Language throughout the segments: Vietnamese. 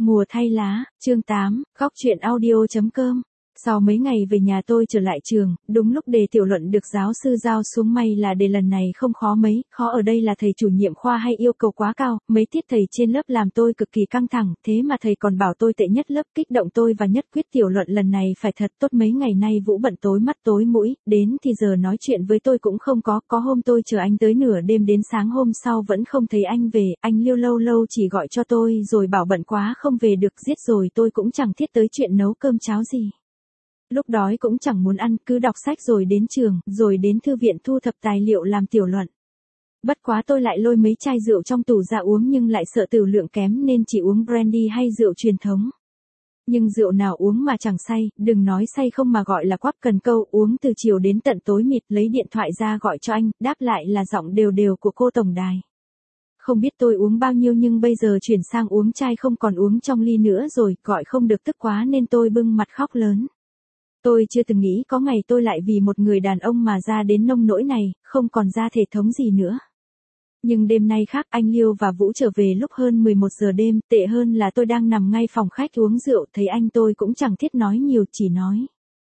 Mùa thay lá, chương 8, góc truyện audio.com. Sau mấy ngày về nhà tôi trở lại trường, đúng lúc đề tiểu luận được giáo sư giao xuống, may là đề lần này không khó mấy, khó ở đây là thầy chủ nhiệm khoa hay yêu cầu quá cao, mấy tiết thầy trên lớp làm tôi cực kỳ căng thẳng, thế mà thầy còn bảo tôi tệ nhất lớp, kích động tôi và nhất quyết tiểu luận lần này phải thật tốt. Mấy ngày nay Vũ bận tối mắt tối mũi, đến thì giờ nói chuyện với tôi cũng không có hôm tôi chờ anh tới nửa đêm đến sáng hôm sau vẫn không thấy anh về, anh Liêu lâu lâu chỉ gọi cho tôi rồi bảo bận quá không về được, giết rồi tôi cũng chẳng thiết tới chuyện nấu cơm cháo gì. Lúc đói cũng chẳng muốn ăn, cứ đọc sách rồi đến trường, rồi đến thư viện thu thập tài liệu làm tiểu luận. Bất quá tôi lại lôi mấy chai rượu trong tủ ra uống nhưng lại sợ tử lượng kém nên chỉ uống brandy hay rượu truyền thống. Nhưng rượu nào uống mà chẳng say, đừng nói say không mà gọi là quắp cần câu, uống từ chiều đến tận tối mịt, lấy điện thoại ra gọi cho anh, đáp lại là giọng đều đều của cô tổng đài. Không biết tôi uống bao nhiêu nhưng bây giờ chuyển sang uống chai không còn uống trong ly nữa rồi, gọi không được tức quá nên tôi bưng mặt khóc lớn. Tôi chưa từng nghĩ có ngày tôi lại vì một người đàn ông mà ra đến nông nỗi này, không còn ra thể thống gì nữa. Nhưng đêm nay khác, anh Liêu và Vũ trở về lúc hơn 11 giờ đêm, tệ hơn là tôi đang nằm ngay phòng khách uống rượu, thấy anh tôi cũng chẳng thiết nói nhiều, chỉ nói.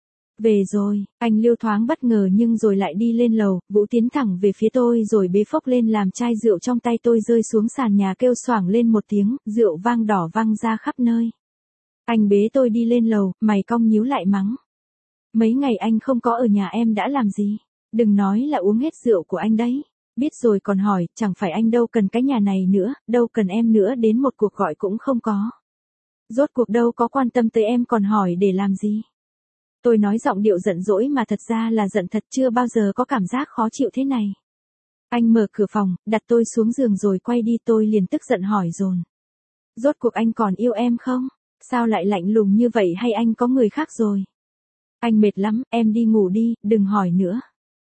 Về rồi, anh Liêu thoáng bất ngờ nhưng rồi lại đi lên lầu, Vũ tiến thẳng về phía tôi rồi bế phốc lên làm chai rượu trong tay tôi rơi xuống sàn nhà kêu xoảng lên một tiếng, rượu vang đỏ văng ra khắp nơi. Anh bế tôi đi lên lầu, mày cong nhíu lại mắng. Mấy ngày anh không có ở nhà em đã làm gì? Đừng nói là uống hết rượu của anh đấy. Biết rồi còn hỏi, chẳng phải anh đâu cần cái nhà này nữa, đâu cần em nữa, đến một cuộc gọi cũng không có. Rốt cuộc đâu có quan tâm tới em còn hỏi để làm gì? Tôi nói giọng điệu giận dỗi mà thật ra là giận thật, chưa bao giờ có cảm giác khó chịu thế này. Anh mở cửa phòng, đặt tôi xuống giường rồi quay đi, tôi liền tức giận hỏi dồn. Rốt cuộc anh còn yêu em không? Sao lại lạnh lùng như vậy, hay anh có người khác rồi? Anh mệt lắm, em đi ngủ đi, đừng hỏi nữa.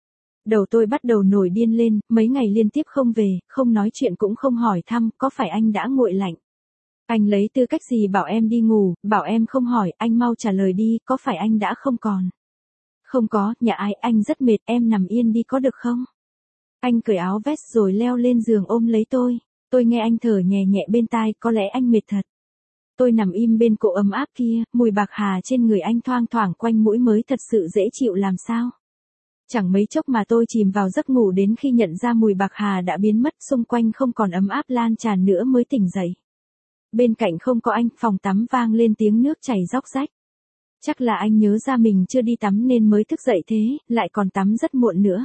Đầu tôi bắt đầu nổi điên lên, mấy ngày liên tiếp không về, không nói chuyện cũng không hỏi thăm, có phải anh đã nguội lạnh? Anh lấy tư cách gì bảo em đi ngủ, bảo em không hỏi, anh mau trả lời đi, có phải anh đã không còn? Không có, nhà ai, anh rất mệt, em nằm yên đi có được không? Anh cởi áo vest rồi leo lên giường ôm lấy tôi nghe anh thở nhẹ nhẹ bên tai, có lẽ anh mệt thật. Tôi nằm im bên cổ ấm áp kia, mùi bạc hà trên người anh thoang thoảng quanh mũi mới thật sự dễ chịu làm sao. Chẳng mấy chốc mà tôi chìm vào giấc ngủ đến khi nhận ra mùi bạc hà đã biến mất, xung quanh không còn ấm áp lan tràn nữa mới tỉnh dậy. Bên cạnh không có anh, phòng tắm vang lên tiếng nước chảy róc rách. Chắc là anh nhớ ra mình chưa đi tắm nên mới thức dậy thế, lại còn tắm rất muộn nữa.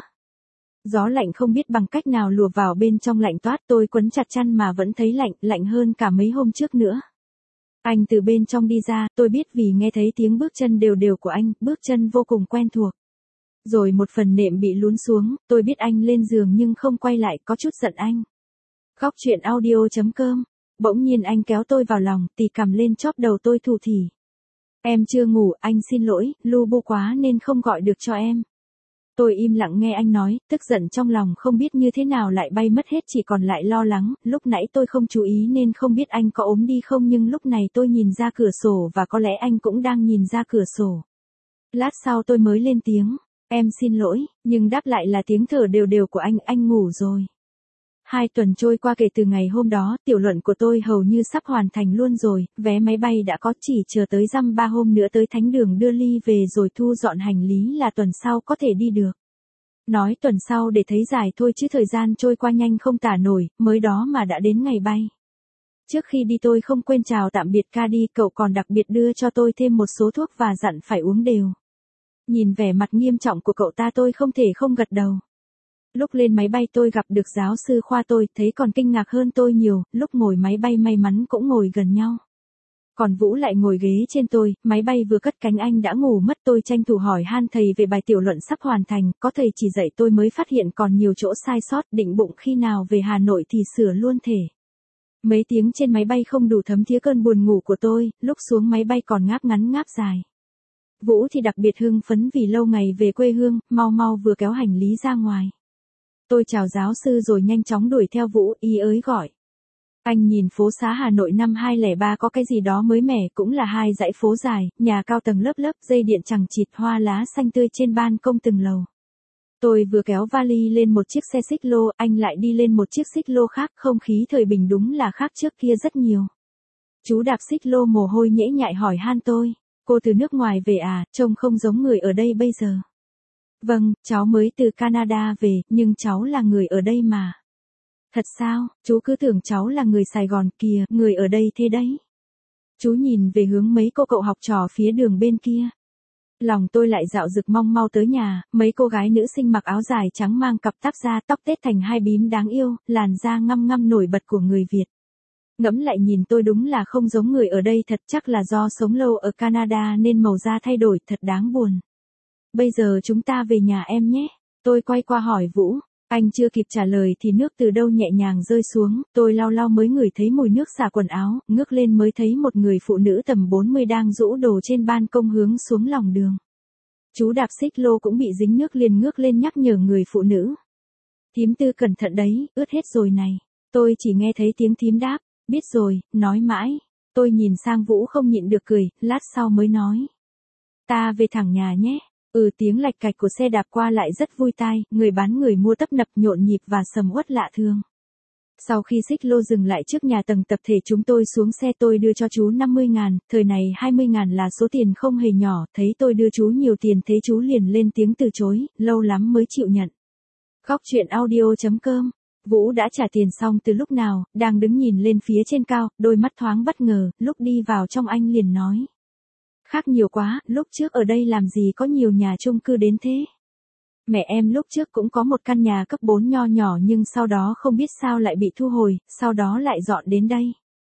Gió lạnh không biết bằng cách nào lùa vào bên trong lạnh toát, tôi quấn chặt chăn mà vẫn thấy lạnh, lạnh hơn cả mấy hôm trước nữa. Anh từ bên trong đi ra, tôi biết vì nghe thấy tiếng bước chân đều đều của anh, bước chân vô cùng quen thuộc. Rồi một phần nệm bị lún xuống, tôi biết anh lên giường nhưng không quay lại, có chút giận anh. Góc truyện audio.com. Bỗng nhiên anh kéo tôi vào lòng, tì cằm lên chóp đầu tôi thủ thỉ. Em chưa ngủ, anh xin lỗi, lu bu quá nên không gọi được cho em. Tôi im lặng nghe anh nói, tức giận trong lòng không biết như thế nào lại bay mất hết, chỉ còn lại lo lắng, lúc nãy tôi không chú ý nên không biết anh có ốm đi không, nhưng lúc này tôi nhìn ra cửa sổ và có lẽ anh cũng đang nhìn ra cửa sổ. Lát sau tôi mới lên tiếng, em xin lỗi, nhưng đáp lại là tiếng thở đều đều của anh ngủ rồi. 2 tuần trôi qua kể từ ngày hôm đó, tiểu luận của tôi hầu như sắp hoàn thành luôn rồi, vé máy bay đã có, chỉ chờ tới dăm 3 hôm nữa tới thánh đường đưa Ly về rồi thu dọn hành lý là tuần sau có thể đi được. Nói tuần sau để thấy dài thôi chứ thời gian trôi qua nhanh không tả nổi, mới đó mà đã đến ngày bay. Trước khi đi tôi không quên chào tạm biệt Cady, cậu còn đặc biệt đưa cho tôi thêm một số thuốc và dặn phải uống đều. Nhìn vẻ mặt nghiêm trọng của cậu ta tôi không thể không gật đầu. Lúc lên máy bay tôi gặp được giáo sư khoa, tôi thấy còn kinh ngạc hơn tôi nhiều, lúc ngồi máy bay may mắn cũng ngồi gần nhau. Còn Vũ lại ngồi ghế trên tôi, máy bay vừa cất cánh anh đã ngủ mất, tôi tranh thủ hỏi han thầy về bài tiểu luận sắp hoàn thành, có thầy chỉ dạy tôi mới phát hiện còn nhiều chỗ sai sót, định bụng khi nào về Hà Nội thì sửa luôn thể. Mấy tiếng trên máy bay không đủ thấm thía cơn buồn ngủ của tôi, lúc xuống máy bay còn ngáp ngắn ngáp dài. Vũ thì đặc biệt hưng phấn vì lâu ngày về quê hương, mau mau vừa kéo hành lý ra ngoài. Tôi chào giáo sư rồi nhanh chóng đuổi theo Vũ, ý ới gọi. Anh nhìn phố xá Hà Nội năm 2003 có cái gì đó mới mẻ, cũng là 2 dãy phố dài, nhà cao tầng lớp lớp, dây điện chằng chịt, hoa lá xanh tươi trên ban công từng lầu. Tôi vừa kéo vali lên một chiếc xe xích lô, anh lại đi lên một chiếc xích lô khác, không khí thời bình đúng là khác trước kia rất nhiều. Chú đạp xích lô mồ hôi nhễ nhại hỏi han tôi. Cô từ nước ngoài về à, trông không giống người ở đây bây giờ. Vâng, cháu mới từ Canada về, nhưng cháu là người ở đây mà. Thật sao, chú cứ tưởng cháu là người Sài Gòn kìa, người ở đây thế đấy. Chú nhìn về hướng mấy cô cậu học trò phía đường bên kia. Lòng tôi lại dạo dực mong mau tới nhà, mấy cô gái nữ sinh mặc áo dài trắng mang cặp táp da tóc tết thành hai bím đáng yêu, làn da ngăm ngăm nổi bật của người Việt. Ngẫm lại nhìn tôi đúng là không giống người ở đây thật, chắc là do sống lâu ở Canada nên màu da thay đổi, thật đáng buồn. Bây giờ chúng ta về nhà em nhé. Tôi quay qua hỏi Vũ. Anh chưa kịp trả lời thì nước từ đâu nhẹ nhàng rơi xuống, tôi lau lau mới ngửi thấy mùi nước xả quần áo, ngước lên mới thấy một người phụ nữ tầm 40 đang rũ đồ trên ban công hướng xuống lòng đường. Chú đạp xích lô cũng bị dính nước liền ngước lên nhắc nhở người phụ nữ. Thím Tư cẩn thận đấy, ướt hết rồi này. Tôi chỉ nghe thấy tiếng thím đáp, biết rồi, nói mãi. Tôi nhìn sang Vũ không nhịn được cười, lát sau mới nói. Ta về thẳng nhà nhé. Tiếng lạch cạch của xe đạp qua lại rất vui tai, người bán người mua tấp nập nhộn nhịp và sầm uất lạ thường. Sau khi xích lô dừng lại trước nhà tầng tập thể chúng tôi xuống xe, tôi đưa cho chú 50.000, thời này 20.000 là số tiền không hề nhỏ, thấy tôi đưa chú nhiều tiền thế chú liền lên tiếng từ chối, lâu lắm mới chịu nhận. Góc truyện audio.com. Vũ đã trả tiền xong từ lúc nào, đang đứng nhìn lên phía trên cao, đôi mắt thoáng bất ngờ, lúc đi vào trong anh liền nói. Khác nhiều quá, lúc trước ở đây làm gì có nhiều nhà chung cư đến thế. Mẹ em lúc trước cũng có một căn nhà cấp 4 nho nhỏ nhưng sau đó không biết sao lại bị thu hồi, sau đó lại dọn đến đây.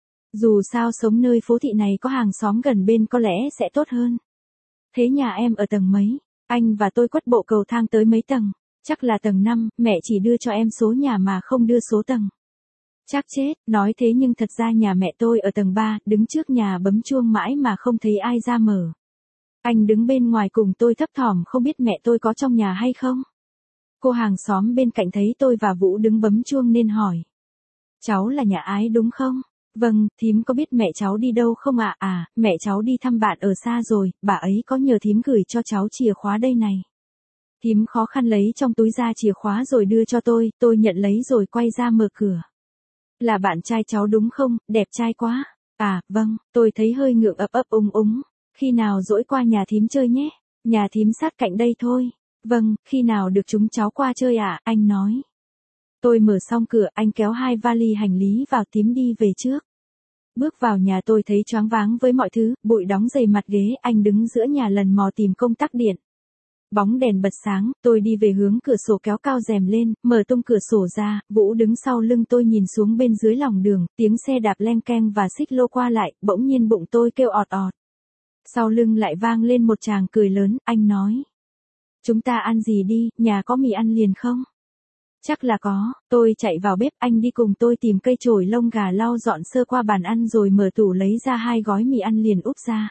Dù sao sống nơi phố thị này có hàng xóm gần bên có lẽ sẽ tốt hơn. Thế nhà em ở tầng mấy? Anh và tôi quất bộ cầu thang tới mấy tầng? Chắc là tầng 5, mẹ chỉ đưa cho em số nhà mà không đưa số tầng. Chắc chết, nói thế nhưng thật ra nhà mẹ tôi ở tầng 3, đứng trước nhà bấm chuông mãi mà không thấy ai ra mở. Anh đứng bên ngoài cùng tôi thấp thỏm không biết mẹ tôi có trong nhà hay không. Cô hàng xóm bên cạnh thấy tôi và Vũ đứng bấm chuông nên hỏi. Cháu là nhà Ái đúng không? Vâng, thím có biết mẹ cháu đi đâu không ạ? Mẹ cháu đi thăm bạn ở xa rồi, bà ấy có nhờ thím gửi cho cháu chìa khóa đây này. Thím khó khăn lấy trong túi ra chìa khóa rồi đưa cho tôi nhận lấy rồi quay ra mở cửa. Là bạn trai cháu đúng không, đẹp trai quá. Vâng, tôi thấy hơi ngượng ấp úng. Khi nào dỗi qua nhà thím chơi nhé, nhà thím sát cạnh đây thôi. Vâng, khi nào được chúng cháu qua chơi anh nói. Tôi mở xong cửa, anh kéo 2 vali hành lý vào, thím đi về trước. Bước vào nhà tôi thấy choáng váng với mọi thứ, bụi đóng dày mặt ghế, anh đứng giữa nhà lần mò tìm công tắc điện. Bóng đèn bật sáng, tôi đi về hướng cửa sổ kéo cao rèm lên, mở tung cửa sổ ra, Vũ đứng sau lưng tôi nhìn xuống bên dưới lòng đường, tiếng xe đạp leng keng và xích lô qua lại, bỗng nhiên bụng tôi kêu ọt ọt. Sau lưng lại vang lên một tràng cười lớn, anh nói. Chúng ta ăn gì đi, nhà có mì ăn liền không? Chắc là có, tôi chạy vào bếp, anh đi cùng tôi tìm cây chổi lông gà lau dọn sơ qua bàn ăn rồi mở tủ lấy ra 2 gói mì ăn liền úp ra.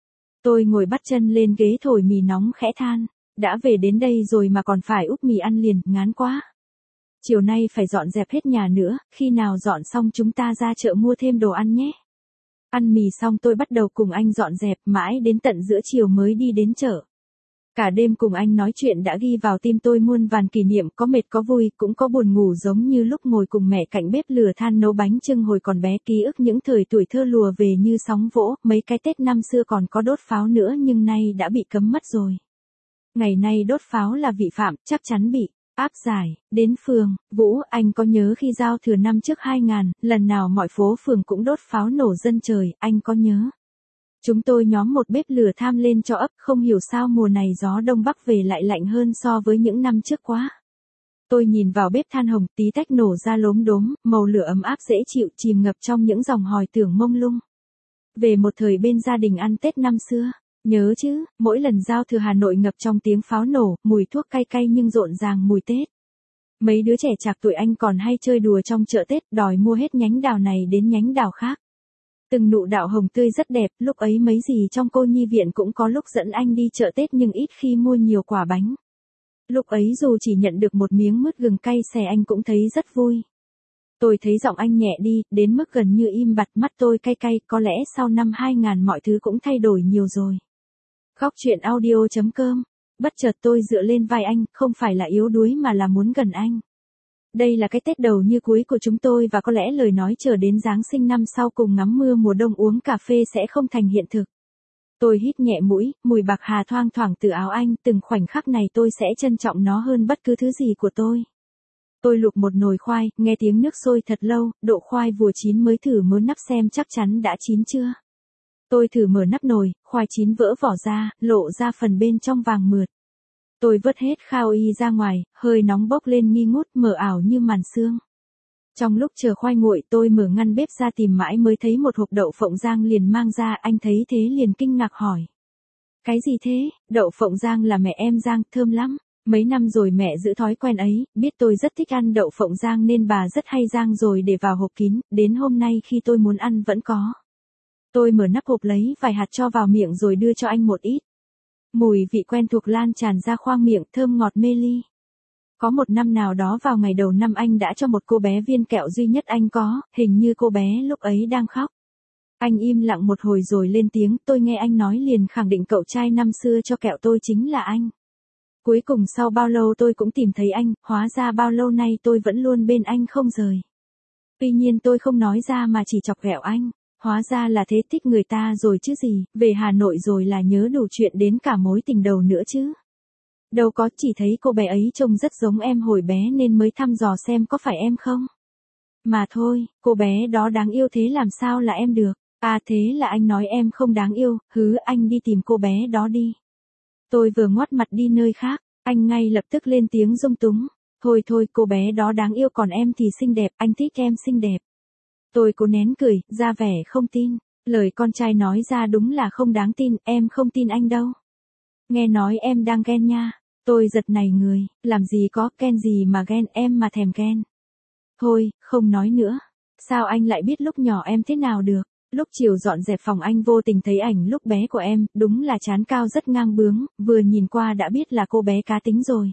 Tôi ngồi bắt chân lên ghế thổi mì nóng khẽ than. Đã về đến đây rồi mà còn phải úp mì ăn liền, ngán quá. Chiều nay phải dọn dẹp hết nhà nữa, khi nào dọn xong chúng ta ra chợ mua thêm đồ ăn nhé. Ăn mì xong tôi bắt đầu cùng anh dọn dẹp, mãi đến tận giữa chiều mới đi đến chợ. Cả đêm cùng anh nói chuyện đã ghi vào tim tôi muôn vàn kỷ niệm, có mệt có vui, cũng có buồn ngủ, giống như lúc ngồi cùng mẹ cạnh bếp lửa than nấu bánh chưng hồi còn bé, ký ức những thời tuổi thơ lùa về như sóng vỗ, mấy cái Tết năm xưa còn có đốt pháo nữa nhưng nay đã bị cấm mất rồi. Ngày nay đốt pháo là vi phạm, chắc chắn bị áp giải. Đến phường, Vũ, anh có nhớ khi giao thừa năm trước 2000, lần nào mọi phố phường cũng đốt pháo nổ dân trời, anh có nhớ? Chúng tôi nhóm một bếp lửa tham lên cho ấp, không hiểu sao mùa này gió đông bắc về lại lạnh hơn so với những năm trước quá. Tôi nhìn vào bếp than hồng, tí tách nổ ra lốm đốm, màu lửa ấm áp dễ chịu, chìm ngập trong những dòng hồi tưởng mông lung. Về một thời bên gia đình ăn Tết năm xưa. Nhớ chứ, mỗi lần giao thừa Hà Nội ngập trong tiếng pháo nổ, mùi thuốc cay cay nhưng rộn ràng mùi Tết. Mấy đứa trẻ trạc tuổi anh còn hay chơi đùa trong chợ Tết, đòi mua hết nhánh đào này đến nhánh đào khác. Từng nụ đào hồng tươi rất đẹp, lúc ấy mấy gì trong cô nhi viện cũng có lúc dẫn anh đi chợ Tết nhưng ít khi mua nhiều quả bánh. Lúc ấy dù chỉ nhận được một miếng mứt gừng cay xè anh cũng thấy rất vui. Tôi thấy giọng anh nhẹ đi, đến mức gần như im bặt, mắt tôi cay cay, có lẽ sau năm 2000 mọi thứ cũng thay đổi nhiều rồi. Góc truyện audio.com. Bất chợt tôi dựa lên vai anh, không phải là yếu đuối mà là muốn gần anh. Đây là cái Tết đầu như cuối của chúng tôi và có lẽ lời nói chờ đến Giáng sinh năm sau cùng ngắm mưa mùa đông uống cà phê sẽ không thành hiện thực. Tôi hít nhẹ mũi, mùi bạc hà thoang thoảng từ áo anh, từng khoảnh khắc này tôi sẽ trân trọng nó hơn bất cứ thứ gì của tôi. Tôi luộc một nồi khoai, nghe tiếng nước sôi thật lâu, độ khoai vừa chín mới thử mớ nắp xem chắc chắn đã chín chưa. Tôi thử mở nắp nồi, khoai chín vỡ vỏ ra, lộ ra phần bên trong vàng mượt. Tôi vớt hết khao y ra ngoài, hơi nóng bốc lên nghi ngút mờ ảo như màn sương. Trong lúc chờ khoai nguội tôi mở ngăn bếp ra tìm mãi mới thấy một hộp đậu phộng rang liền mang ra, anh thấy thế liền kinh ngạc hỏi. Cái gì thế? Đậu phộng rang là mẹ em rang, thơm lắm. Mấy năm rồi mẹ giữ thói quen ấy, biết tôi rất thích ăn đậu phộng rang nên bà rất hay rang rồi để vào hộp kín, đến hôm nay khi tôi muốn ăn vẫn có. Tôi mở nắp hộp lấy vài hạt cho vào miệng rồi đưa cho anh một ít. Mùi vị quen thuộc lan tràn ra khoang miệng, thơm ngọt mê ly. Có một năm nào đó vào ngày đầu năm anh đã cho một cô bé viên kẹo duy nhất anh có, hình như cô bé lúc ấy đang khóc. Anh im lặng một hồi rồi lên tiếng, tôi nghe anh nói liền khẳng định cậu trai năm xưa cho kẹo tôi chính là anh. Cuối cùng sau bao lâu tôi cũng tìm thấy anh, hóa ra bao lâu nay tôi vẫn luôn bên anh không rời. Tuy nhiên tôi không nói ra mà chỉ chọc ghẹo anh, hóa ra là thế, thích người ta rồi chứ gì, về Hà Nội rồi là nhớ đủ chuyện đến cả mối tình đầu nữa chứ. Đâu có, chỉ thấy cô bé ấy trông rất giống em hồi bé nên mới thăm dò xem có phải em không. Mà thôi, cô bé đó đáng yêu thế làm sao là em được. À thế là anh nói em không đáng yêu, hứ, anh đi tìm cô bé đó đi. Tôi vừa ngoắt mặt đi nơi khác, anh ngay lập tức lên tiếng dung túng. Thôi thôi, cô bé đó đáng yêu còn em thì xinh đẹp, anh thích em xinh đẹp. Tôi cố nén cười, ra vẻ không tin. Lời con trai nói ra đúng là không đáng tin, em không tin anh đâu. Nghe nói em đang ghen nha. Tôi giật nảy người, làm gì có, ghen gì mà ghen, em mà thèm ghen. Thôi, không nói nữa. Sao anh lại biết lúc nhỏ em thế nào được? Lúc chiều dọn dẹp phòng anh vô tình thấy ảnh lúc bé của em, đúng là trán cao rất ngang bướng, vừa nhìn qua đã biết là cô bé cá tính rồi.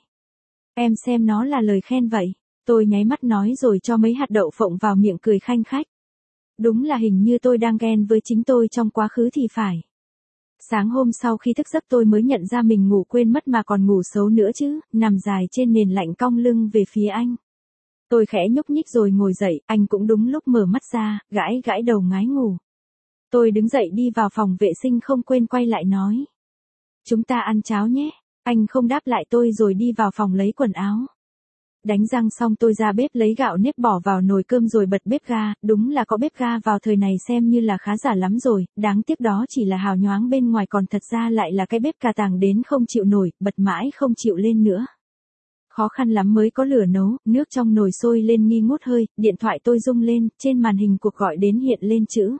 Em xem nó là lời khen vậy. Tôi nháy mắt nói rồi cho mấy hạt đậu phộng vào miệng cười khanh khách. Đúng là hình như tôi đang ghen với chính tôi trong quá khứ thì phải. Sáng hôm sau khi thức giấc tôi mới nhận ra mình ngủ quên mất mà còn ngủ xấu nữa chứ, nằm dài trên nền lạnh cong lưng về phía anh. Tôi khẽ nhúc nhích rồi ngồi dậy, anh cũng đúng lúc mở mắt ra, gãi gãi đầu ngái ngủ. Tôi đứng dậy đi vào phòng vệ sinh không quên quay lại nói. Chúng ta ăn cháo nhé. Anh không đáp lại tôi rồi đi vào phòng lấy quần áo. Đánh răng xong tôi ra bếp lấy gạo nếp bỏ vào nồi cơm rồi bật bếp ga, đúng là có bếp ga vào thời này xem như là khá giả lắm rồi, đáng tiếc đó chỉ là hào nhoáng bên ngoài còn thật ra lại là cái bếp cà tàng đến không chịu nổi, bật mãi không chịu lên nữa. Khó khăn lắm mới có lửa nấu, nước trong nồi sôi lên nghi ngút hơi, điện thoại tôi rung lên, trên màn hình cuộc gọi đến hiện lên chữ.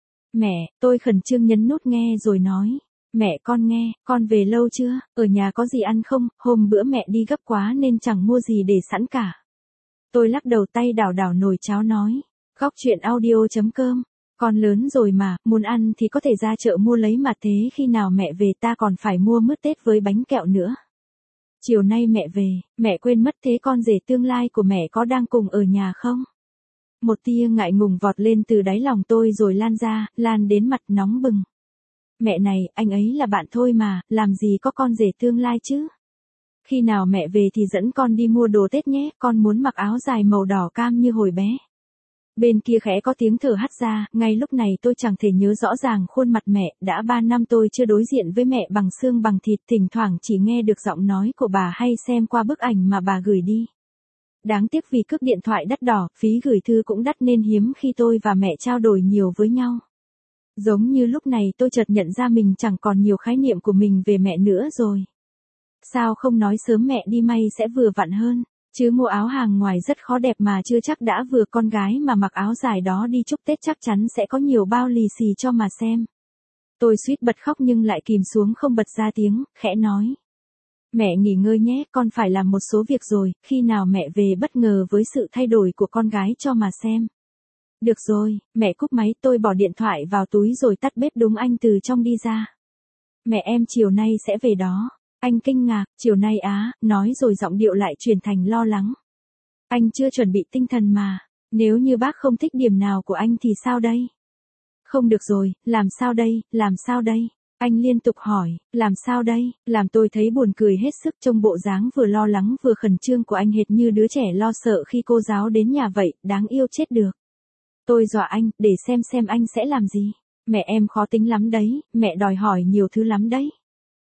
Mẹ, tôi khẩn trương nhấn nút nghe rồi nói. Mẹ con nghe, con về lâu chưa, ở nhà có gì ăn không, hôm bữa mẹ đi gấp quá nên chẳng mua gì để sẵn cả. Tôi lắc đầu tay đảo đảo nồi cháo nói. Góc chuyện audio.com. Con lớn rồi mà, muốn ăn thì có thể ra chợ mua lấy mà thế khi nào mẹ về ta còn phải mua mứt Tết với bánh kẹo nữa. Chiều nay mẹ về, mẹ quên mất thế con rể tương lai của mẹ có đang cùng ở nhà không? Một tia ngại ngùng vọt lên từ đáy lòng tôi rồi lan ra, lan đến mặt nóng bừng. Mẹ này, anh ấy là bạn thôi mà, làm gì có con rể tương lai chứ? Khi nào mẹ về thì dẫn con đi mua đồ Tết nhé, con muốn mặc áo dài màu đỏ cam như hồi bé. Bên kia khẽ có tiếng thở hắt ra, ngay lúc này tôi chẳng thể nhớ rõ ràng khuôn mặt mẹ, đã 3 năm tôi chưa đối diện với mẹ bằng xương bằng thịt, thỉnh thoảng chỉ nghe được giọng nói của bà hay xem qua bức ảnh mà bà gửi đi. Đáng tiếc vì cước điện thoại đắt đỏ, phí gửi thư cũng đắt nên hiếm khi tôi và mẹ trao đổi nhiều với nhau. Giống như lúc này tôi chợt nhận ra mình chẳng còn nhiều khái niệm của mình về mẹ nữa rồi. Sao không nói sớm mẹ đi may sẽ vừa vặn hơn, chứ mua áo hàng ngoài rất khó đẹp mà chưa chắc đã vừa, con gái mà mặc áo dài đó đi chúc Tết chắc chắn sẽ có nhiều bao lì xì cho mà xem. Tôi suýt bật khóc nhưng lại kìm xuống không bật ra tiếng, khẽ nói. Mẹ nghỉ ngơi nhé, con phải làm một số việc rồi, khi nào mẹ về bất ngờ với sự thay đổi của con gái cho mà xem. Được rồi, mẹ cúp máy, tôi bỏ điện thoại vào túi rồi tắt bếp. Đúng anh từ trong đi ra. Mẹ em chiều nay sẽ về đó. Anh kinh ngạc, chiều nay á, nói rồi giọng điệu lại chuyển thành lo lắng. Anh chưa chuẩn bị tinh thần mà, nếu như bác không thích điểm nào của anh thì sao đây? Không được rồi, làm sao đây, làm sao đây? Anh liên tục hỏi, làm sao đây, làm tôi thấy buồn cười hết sức, trông bộ dáng vừa lo lắng vừa khẩn trương của anh hệt như đứa trẻ lo sợ khi cô giáo đến nhà vậy, đáng yêu chết được. Tôi dọa anh, để xem anh sẽ làm gì. Mẹ em khó tính lắm đấy, mẹ đòi hỏi nhiều thứ lắm đấy.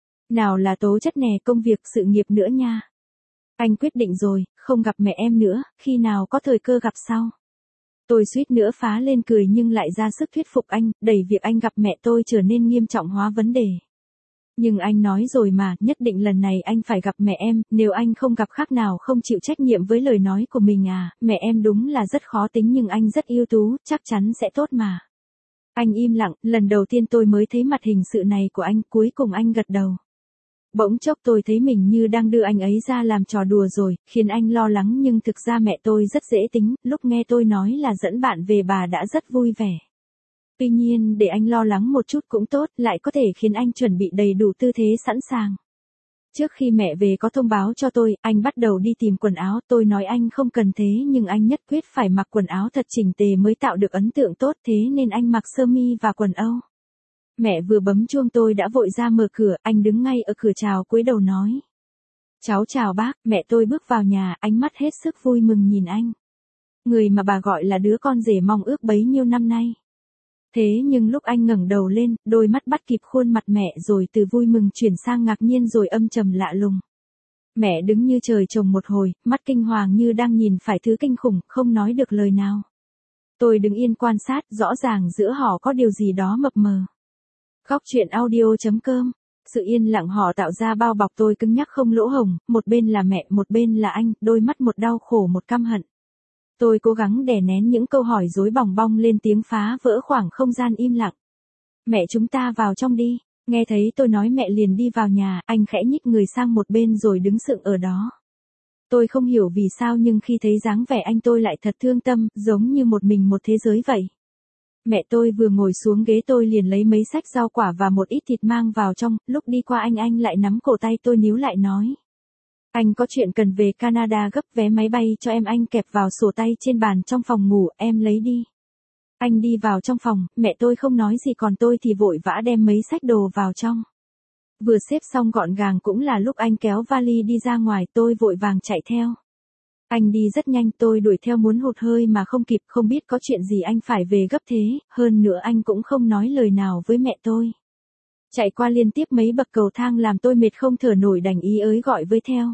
Nào là tố chất nè, công việc, sự nghiệp nữa nha. Anh quyết định rồi, không gặp mẹ em nữa, khi nào có thời cơ gặp sau. Tôi suýt nữa phá lên cười nhưng lại ra sức thuyết phục anh, đẩy việc anh gặp mẹ tôi trở nên nghiêm trọng hóa vấn đề. Nhưng anh nói rồi mà, nhất định lần này anh phải gặp mẹ em, nếu anh không gặp khác nào không chịu trách nhiệm với lời nói của mình à, mẹ em đúng là rất khó tính nhưng anh rất ưu tú, chắc chắn sẽ tốt mà. Anh im lặng, lần đầu tiên tôi mới thấy mặt hình sự này của anh, cuối cùng anh gật đầu. Bỗng chốc tôi thấy mình như đang đưa anh ấy ra làm trò đùa rồi, khiến anh lo lắng nhưng thực ra mẹ tôi rất dễ tính, lúc nghe tôi nói là dẫn bạn về bà đã rất vui vẻ. Tuy nhiên để anh lo lắng một chút cũng tốt, lại có thể khiến anh chuẩn bị đầy đủ tư thế sẵn sàng. Trước khi mẹ về có thông báo cho tôi, anh bắt đầu đi tìm quần áo, tôi nói anh không cần thế nhưng anh nhất quyết phải mặc quần áo thật chỉnh tề mới tạo được ấn tượng tốt thế nên anh mặc sơ mi và quần âu. Mẹ vừa bấm chuông tôi đã vội ra mở cửa, anh đứng ngay ở cửa chào cúi đầu nói. Cháu chào bác, mẹ tôi bước vào nhà, ánh mắt hết sức vui mừng nhìn anh. Người mà bà gọi là đứa con rể mong ước bấy nhiêu năm nay. Thế nhưng lúc anh ngẩng đầu lên, đôi mắt bắt kịp khuôn mặt mẹ rồi từ vui mừng chuyển sang ngạc nhiên rồi âm trầm lạ lùng. Mẹ đứng như trời trồng một hồi, mắt kinh hoàng như đang nhìn phải thứ kinh khủng, không nói được lời nào. Tôi đứng yên quan sát, rõ ràng giữa họ có điều gì đó mập mờ. Góc truyện audio.com. Sự yên lặng họ tạo ra bao bọc tôi cứng nhắc không lỗ hổng, một bên là mẹ, một bên là anh, đôi mắt một đau khổ một căm hận. Tôi cố gắng đè nén những câu hỏi rối bòng bong lên tiếng phá vỡ khoảng không gian im lặng. Mẹ chúng ta vào trong đi. Nghe thấy tôi nói mẹ liền đi vào nhà, anh khẽ nhích người sang một bên rồi đứng sững ở đó. Tôi không hiểu vì sao nhưng khi thấy dáng vẻ anh tôi lại thật thương tâm, giống như một mình một thế giới vậy. Mẹ tôi vừa ngồi xuống ghế tôi liền lấy mấy xách rau quả và một ít thịt mang vào trong, lúc đi qua anh lại nắm cổ tay tôi níu lại nói. Anh có chuyện cần về Canada gấp vé máy bay cho em, anh kẹp vào sổ tay trên bàn trong phòng ngủ, em lấy đi. Anh đi vào trong phòng, mẹ tôi không nói gì còn tôi thì vội vã đem mấy xách đồ vào trong. Vừa xếp xong gọn gàng cũng là lúc anh kéo vali đi ra ngoài, tôi vội vàng chạy theo. Anh đi rất nhanh, tôi đuổi theo muốn hụt hơi mà không kịp, không biết có chuyện gì anh phải về gấp thế, hơn nữa anh cũng không nói lời nào với mẹ tôi. Chạy qua liên tiếp mấy bậc cầu thang làm tôi mệt không thở nổi đành ý ới gọi với theo.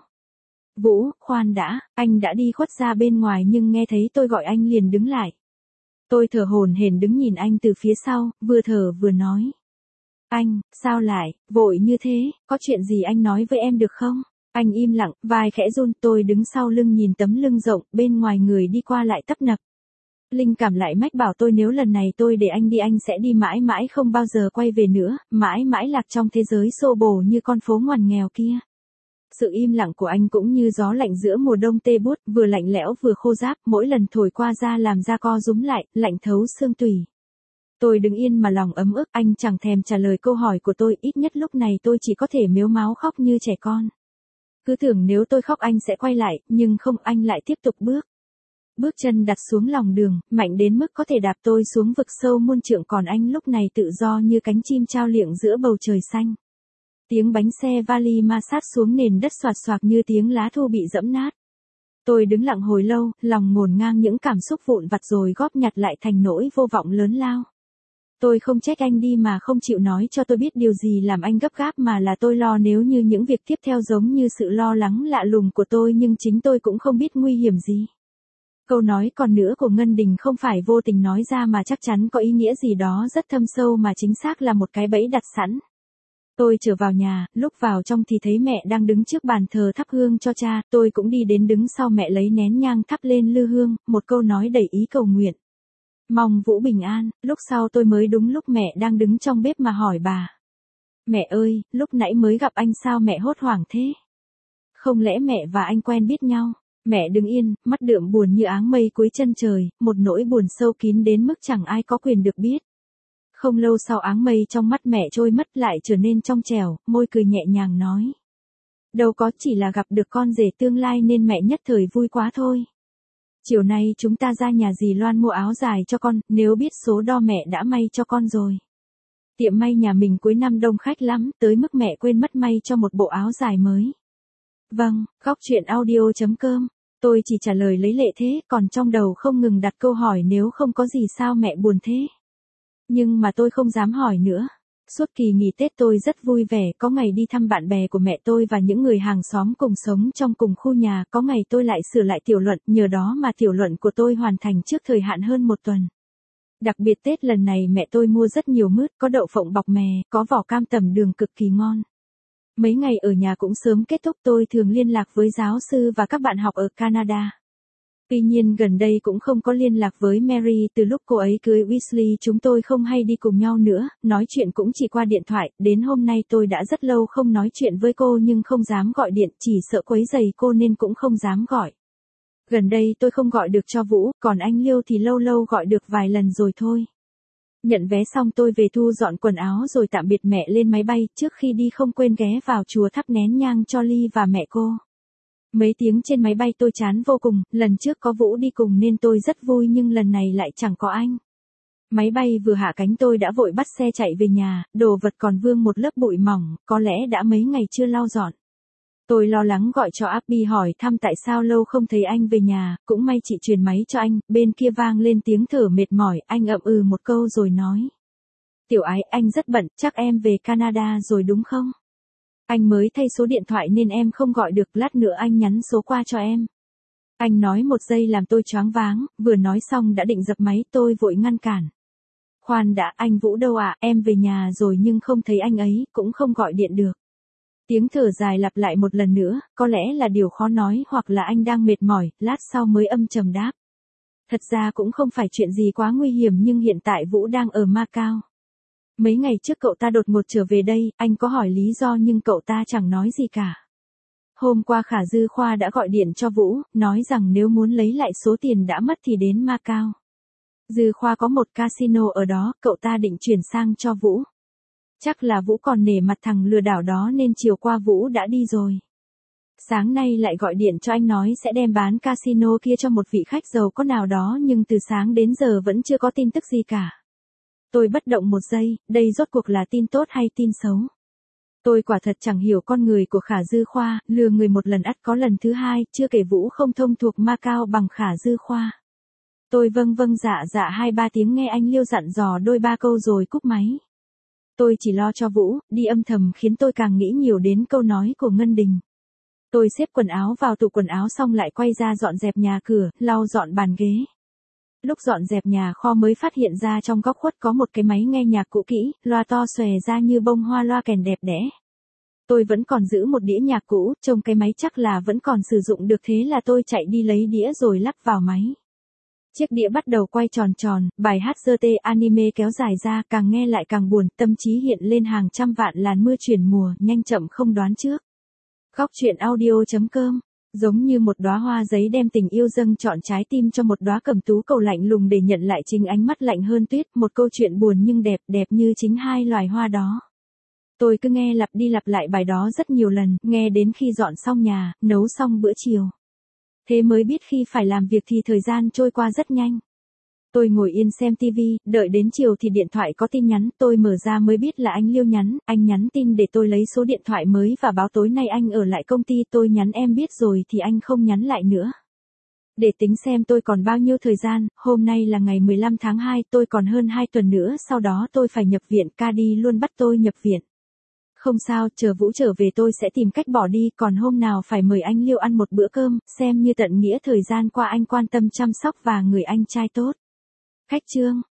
Vũ, khoan đã, anh đã đi khuất ra bên ngoài nhưng nghe thấy tôi gọi anh liền đứng lại. Tôi thở hổn hển đứng nhìn anh từ phía sau, vừa thở vừa nói. Anh, sao lại, vội như thế, có chuyện gì anh nói với em được không? Anh im lặng, vai khẽ run, tôi đứng sau lưng nhìn tấm lưng rộng, bên ngoài người đi qua lại tấp nập. Linh cảm lại mách bảo tôi nếu lần này tôi để anh đi anh sẽ đi mãi mãi không bao giờ quay về nữa, mãi mãi lạc trong thế giới xô bồ như con phố ngoằn nghèo kia. Sự im lặng của anh cũng như gió lạnh giữa mùa đông tê buốt, vừa lạnh lẽo vừa khô ráp, mỗi lần thổi qua da làm da co rúm lại, lạnh thấu xương tủy. Tôi đứng yên mà lòng ấm ức, anh chẳng thèm trả lời câu hỏi của tôi, ít nhất lúc này tôi chỉ có thể mếu máo khóc như trẻ con. Cứ tưởng nếu tôi khóc anh sẽ quay lại, nhưng không, anh lại tiếp tục bước. Bước chân đặt xuống lòng đường, mạnh đến mức có thể đạp tôi xuống vực sâu muôn trượng còn anh lúc này tự do như cánh chim trao liệng giữa bầu trời xanh. Tiếng bánh xe vali ma sát xuống nền đất xoạt xoạc như tiếng lá thu bị dẫm nát. Tôi đứng lặng hồi lâu, lòng ngổn ngang những cảm xúc vụn vặt rồi góp nhặt lại thành nỗi vô vọng lớn lao. Tôi không trách anh đi mà không chịu nói cho tôi biết điều gì làm anh gấp gáp mà là tôi lo nếu như những việc tiếp theo giống như sự lo lắng lạ lùng của tôi nhưng chính tôi cũng không biết nguy hiểm gì. Câu nói còn nữa của Ngân Đình không phải vô tình nói ra mà chắc chắn có ý nghĩa gì đó rất thâm sâu mà chính xác là một cái bẫy đặt sẵn. Tôi trở vào nhà, lúc vào trong thì thấy mẹ đang đứng trước bàn thờ thắp hương cho cha, tôi cũng đi đến đứng sau mẹ lấy nén nhang thắp lên lư hương, một câu nói đầy ý cầu nguyện. Mong Vũ bình an, lúc sau tôi mới đúng lúc mẹ đang đứng trong bếp mà hỏi bà. Mẹ ơi, lúc nãy mới gặp anh sao mẹ hốt hoảng thế? Không lẽ mẹ và anh quen biết nhau? Mẹ đứng yên, mắt đượm buồn như áng mây cuối chân trời, một nỗi buồn sâu kín đến mức chẳng ai có quyền được biết. Không lâu sau áng mây trong mắt mẹ trôi mất lại trở nên trong trẻo, môi cười nhẹ nhàng nói. Đâu có, chỉ là gặp được con rể tương lai nên mẹ nhất thời vui quá thôi. Chiều nay chúng ta ra nhà dì Loan mua áo dài cho con, nếu biết số đo mẹ đã may cho con rồi. Tiệm may nhà mình cuối năm đông khách lắm, tới mức mẹ quên mất may cho một bộ áo dài mới. Vâng, góc chuyện audio.com. Tôi chỉ trả lời lấy lệ thế, còn trong đầu không ngừng đặt câu hỏi nếu không có gì sao mẹ buồn thế. Nhưng mà tôi không dám hỏi nữa. Suốt kỳ nghỉ Tết tôi rất vui vẻ, có ngày đi thăm bạn bè của mẹ tôi và những người hàng xóm cùng sống trong cùng khu nhà, có ngày tôi lại sửa lại tiểu luận, nhờ đó mà tiểu luận của tôi hoàn thành trước thời hạn hơn một tuần. Đặc biệt Tết lần này mẹ tôi mua rất nhiều mứt, có đậu phộng bọc mè, có vỏ cam tẩm đường cực kỳ ngon. Mấy ngày ở nhà cũng sớm kết thúc, tôi thường liên lạc với giáo sư và các bạn học ở Canada. Tuy nhiên gần đây cũng không có liên lạc với Mary từ lúc cô ấy cưới Weasley, chúng tôi không hay đi cùng nhau nữa, nói chuyện cũng chỉ qua điện thoại, đến hôm nay tôi đã rất lâu không nói chuyện với cô nhưng không dám gọi điện, chỉ sợ quấy rầy cô nên cũng không dám gọi. Gần đây tôi không gọi được cho Vũ, còn anh Liêu thì lâu lâu gọi được vài lần rồi thôi. Nhận vé xong tôi về thu dọn quần áo rồi tạm biệt mẹ lên máy bay, trước khi đi không quên ghé vào chùa thắp nén nhang cho Ly và mẹ cô. Mấy tiếng trên máy bay tôi chán vô cùng, lần trước có Vũ đi cùng nên tôi rất vui nhưng lần này lại chẳng có anh. Máy bay vừa hạ cánh tôi đã vội bắt xe chạy về nhà, đồ vật còn vương một lớp bụi mỏng, có lẽ đã mấy ngày chưa lau dọn. Tôi lo lắng gọi cho Abby hỏi thăm tại sao lâu không thấy anh về nhà, cũng may chị truyền máy cho anh, bên kia vang lên tiếng thở mệt mỏi, anh ậm ừ một câu rồi nói. Tiểu Ái, anh rất bận, chắc em về Canada rồi đúng không? Anh mới thay số điện thoại nên em không gọi được, lát nữa anh nhắn số qua cho em. Anh nói một giây làm tôi choáng váng, vừa nói xong đã định dập máy, tôi vội ngăn cản. Khoan đã, anh Vũ đâu ạ, em về nhà rồi nhưng không thấy anh ấy, cũng không gọi điện được. Tiếng thở dài lặp lại một lần nữa, có lẽ là điều khó nói hoặc là anh đang mệt mỏi, lát sau mới âm trầm đáp. Thật ra cũng không phải chuyện gì quá nguy hiểm nhưng hiện tại Vũ đang ở Macau. Mấy ngày trước cậu ta đột ngột trở về đây, anh có hỏi lý do nhưng cậu ta chẳng nói gì cả. Hôm qua Khả Dư Khoa đã gọi điện cho Vũ, nói rằng nếu muốn lấy lại số tiền đã mất thì đến Macau. Dư Khoa có một casino ở đó, cậu ta định chuyển sang cho Vũ. Chắc là Vũ còn nể mặt thằng lừa đảo đó nên chiều qua Vũ đã đi rồi. Sáng nay lại gọi điện cho anh nói sẽ đem bán casino kia cho một vị khách giàu có nào đó nhưng từ sáng đến giờ vẫn chưa có tin tức gì cả. Tôi bất động một giây, đây rốt cuộc là tin tốt hay tin xấu? Tôi quả thật chẳng hiểu con người của Khả Dư Khoa, lừa người một lần ắt có lần thứ hai, chưa kể Vũ không thông thuộc Macau bằng Khả Dư Khoa. Tôi vâng vâng dạ dạ 2-3 tiếng nghe anh Liêu dặn dò đôi ba câu rồi cúp máy. Tôi chỉ lo cho Vũ, đi âm thầm khiến tôi càng nghĩ nhiều đến câu nói của Ngân Đình. Tôi xếp quần áo vào tủ quần áo xong lại quay ra dọn dẹp nhà cửa, lau dọn bàn ghế. Lúc dọn dẹp nhà kho mới phát hiện ra trong góc khuất có một cái máy nghe nhạc cũ kỹ, loa to xòe ra như bông hoa loa kèn đẹp đẽ. Tôi vẫn còn giữ một đĩa nhạc cũ, trông cái máy chắc là vẫn còn sử dụng được thế là tôi chạy đi lấy đĩa rồi lắp vào máy. Chiếc đĩa bắt đầu quay tròn tròn, bài hát GT anime kéo dài ra, càng nghe lại càng buồn, tâm trí hiện lên hàng trăm vạn làn mưa chuyển mùa, nhanh chậm không đoán trước. Góc chuyện audio.com. Giống như một đóa hoa giấy đem tình yêu dâng trọn trái tim cho một đóa cẩm tú cầu lạnh lùng để nhận lại chính ánh mắt lạnh hơn tuyết, một câu chuyện buồn nhưng đẹp, đẹp như chính hai loài hoa đó. Tôi cứ nghe lặp đi lặp lại bài đó rất nhiều lần, nghe đến khi dọn xong nhà, nấu xong bữa chiều. Thế mới biết khi phải làm việc thì thời gian trôi qua rất nhanh. Tôi ngồi yên xem tivi, đợi đến chiều thì điện thoại có tin nhắn, tôi mở ra mới biết là anh Liêu nhắn, anh nhắn tin để tôi lấy số điện thoại mới và báo tối nay anh ở lại công ty, tôi nhắn em biết rồi thì anh không nhắn lại nữa. Để tính xem tôi còn bao nhiêu thời gian, hôm nay là ngày 15 tháng 2, tôi còn hơn 2 tuần nữa, sau đó tôi phải nhập viện, Cady luôn bắt tôi nhập viện. Không sao, chờ Vũ trở về tôi sẽ tìm cách bỏ đi, còn hôm nào phải mời anh Liêu ăn một bữa cơm, xem như tận nghĩa thời gian qua anh quan tâm chăm sóc và người anh trai tốt. Khách chương.